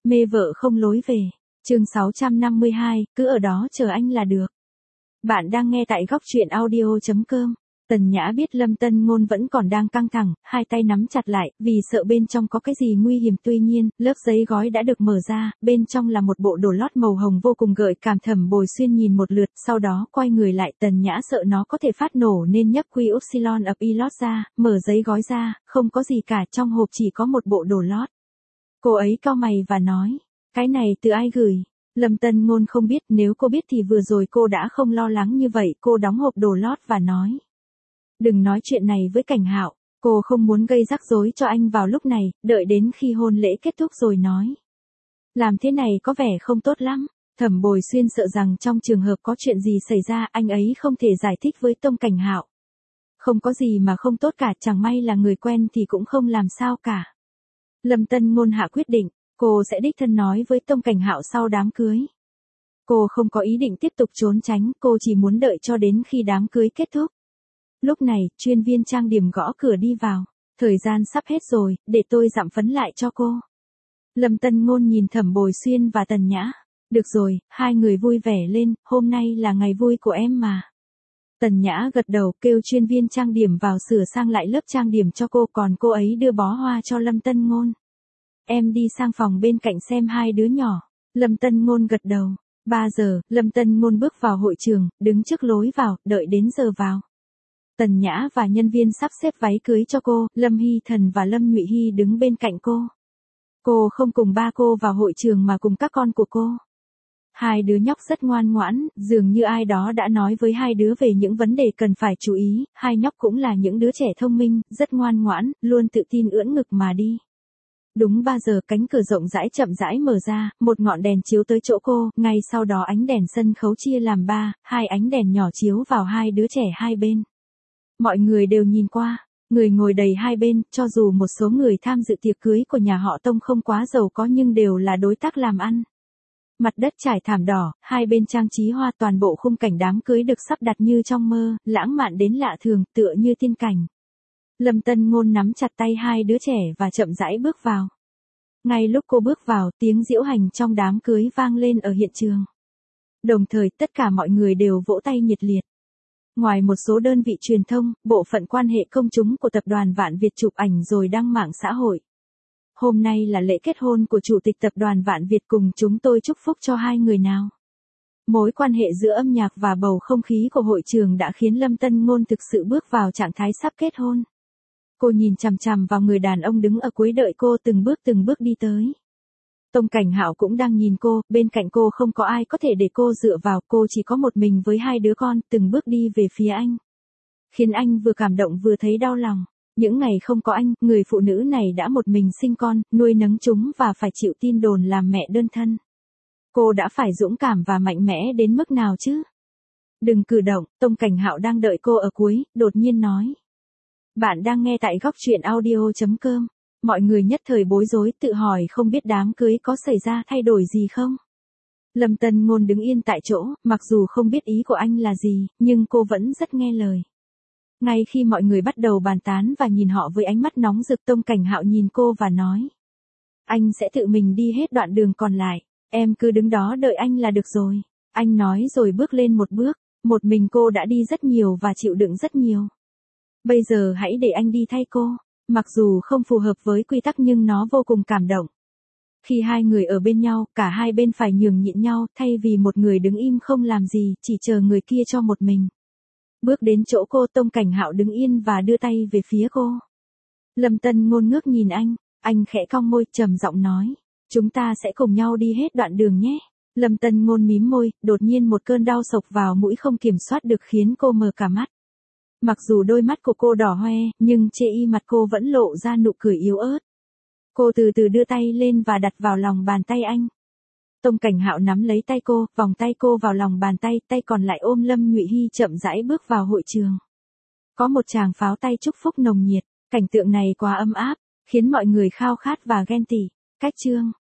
Mê vợ không lối về. Chương 652, cứ ở đó chờ anh là được. Bạn đang nghe tại góc truyện audio.com. Tần Nhã biết Lâm Tân Ngôn vẫn còn đang căng thẳng, hai tay nắm chặt lại, vì sợ bên trong có cái gì nguy hiểm. Tuy nhiên, lớp giấy gói đã được mở ra, bên trong là một bộ đồ lót màu hồng vô cùng gợi cảm. Thẩm Bồi Xuyên nhìn một lượt, sau đó quay người lại. Tần Nhã sợ nó có thể phát nổ nên nhấc quy upsilon ập y lót ra, mở giấy gói ra, không có gì cả, trong hộp chỉ có một bộ đồ lót. Cô ấy cau mày và nói, cái này từ ai gửi? Lâm Tân Ngôn không biết, nếu cô biết thì vừa rồi cô đã không lo lắng như vậy. Cô đóng hộp đồ lót và nói, đừng nói chuyện này với Cảnh Hạo, cô không muốn gây rắc rối cho anh vào lúc này, đợi đến khi hôn lễ kết thúc rồi nói. Làm thế này có vẻ không tốt lắm. Thẩm Bồi Xuyên sợ rằng trong trường hợp có chuyện gì xảy ra, anh ấy không thể giải thích với Tông Cảnh Hạo. Không có gì mà không tốt cả, chẳng may là người quen thì cũng không làm sao cả. Lâm Tân Ngôn hạ quyết định, cô sẽ đích thân nói với Tông Cảnh Hạo sau đám cưới. Cô không có ý định tiếp tục trốn tránh, cô chỉ muốn đợi cho đến khi đám cưới kết thúc. Lúc này, chuyên viên trang điểm gõ cửa đi vào. Thời gian sắp hết rồi, để tôi dặm phấn lại cho cô. Lâm Tân Ngôn nhìn Thẩm Bồi Xuyên và Tần Nhã. Được rồi, hai người vui vẻ lên, hôm nay là ngày vui của em mà. Tần Nhã gật đầu, kêu chuyên viên trang điểm vào sửa sang lại lớp trang điểm cho cô, còn cô ấy đưa bó hoa cho Lâm Tân Ngôn. Em đi sang phòng bên cạnh xem hai đứa nhỏ. Lâm Tân Ngôn gật đầu. 3 giờ, Lâm Tân Ngôn bước vào hội trường, đứng trước lối vào, đợi đến giờ vào. Tần Nhã và nhân viên sắp xếp váy cưới cho cô, Lâm Hy Thần và Lâm Nhụy Hy đứng bên cạnh cô. Cô không cùng ba cô vào hội trường mà cùng các con của cô. Hai đứa nhóc rất ngoan ngoãn, dường như ai đó đã nói với hai đứa về những vấn đề cần phải chú ý. Hai nhóc cũng là những đứa trẻ thông minh, rất ngoan ngoãn, luôn tự tin ưỡn ngực mà đi. Đúng 3 giờ, cánh cửa rộng rãi chậm rãi mở ra, một ngọn đèn chiếu tới chỗ cô, ngay sau đó ánh đèn sân khấu chia làm 3, 2 ánh đèn nhỏ chiếu vào hai đứa trẻ hai bên. Mọi người đều nhìn qua, người ngồi đầy hai bên, cho dù một số người tham dự tiệc cưới của nhà họ Tông không quá giàu có nhưng đều là đối tác làm ăn. Mặt đất trải thảm đỏ, hai bên trang trí hoa, toàn bộ khung cảnh đám cưới được sắp đặt như trong mơ, lãng mạn đến lạ thường, tựa như tiên cảnh. Lâm Tân Ngôn nắm chặt tay hai đứa trẻ và chậm rãi bước vào. Ngay lúc cô bước vào, tiếng diễu hành trong đám cưới vang lên ở hiện trường. Đồng thời, tất cả mọi người đều vỗ tay nhiệt liệt. Ngoài một số đơn vị truyền thông, bộ phận quan hệ công chúng của tập đoàn Vạn Việt chụp ảnh rồi đăng mạng xã hội. Hôm nay là lễ kết hôn của chủ tịch tập đoàn Vạn Việt, cùng chúng tôi chúc phúc cho hai người nào. Mối quan hệ giữa âm nhạc và bầu không khí của hội trường đã khiến Lâm Tân Ngôn thực sự bước vào trạng thái sắp kết hôn. Cô nhìn chằm chằm vào người đàn ông đứng ở cuối đợi cô, từng bước đi tới. Tông Cảnh Hạo cũng đang nhìn cô, bên cạnh cô không có ai có thể để cô dựa vào, cô chỉ có một mình với hai đứa con, từng bước đi về phía anh. Khiến anh vừa cảm động vừa thấy đau lòng. Những ngày không có anh, người phụ nữ này đã một mình sinh con, nuôi nấng chúng và phải chịu tin đồn làm mẹ đơn thân. Cô đã phải dũng cảm và mạnh mẽ đến mức nào chứ? Đừng cử động, Tông Cảnh Hạo đang đợi cô ở cuối, đột nhiên nói. Bạn đang nghe tại góc truyện audio.com. Mọi người nhất thời bối rối, tự hỏi không biết đám cưới có xảy ra thay đổi gì không? Lâm Tân Ngôn đứng yên tại chỗ, mặc dù không biết ý của anh là gì, nhưng cô vẫn rất nghe lời. Ngay khi mọi người bắt đầu bàn tán và nhìn họ với ánh mắt nóng rực, Tông Cảnh Hạo nhìn cô và nói. Anh sẽ tự mình đi hết đoạn đường còn lại, em cứ đứng đó đợi anh là được rồi. Anh nói rồi bước lên một bước, một mình cô đã đi rất nhiều và chịu đựng rất nhiều. Bây giờ hãy để anh đi thay cô. Mặc dù không phù hợp với quy tắc nhưng nó vô cùng cảm động. Khi hai người ở bên nhau, cả hai bên phải nhường nhịn nhau, thay vì một người đứng im không làm gì, chỉ chờ người kia cho một mình. Bước đến chỗ cô, Tông Cảnh Hạo đứng yên và đưa tay về phía cô. Lâm Tân Ngôn ngước nhìn anh khẽ cong môi, trầm giọng nói, chúng ta sẽ cùng nhau đi hết đoạn đường nhé. Lâm Tân Ngôn mím môi, đột nhiên một cơn đau sộc vào mũi không kiểm soát được khiến cô mờ cả mắt. Mặc dù đôi mắt của cô đỏ hoe, nhưng trên mặt cô vẫn lộ ra nụ cười yếu ớt. Cô từ từ đưa tay lên và đặt vào lòng bàn tay anh. Tông Cảnh Hạo nắm lấy tay cô, vòng tay cô vào lòng bàn tay, tay còn lại ôm Lâm Nhụy Hy chậm rãi bước vào hội trường. Có một tràng pháo tay chúc phúc nồng nhiệt, cảnh tượng này quá ấm áp, khiến mọi người khao khát và ghen tị. Cách chương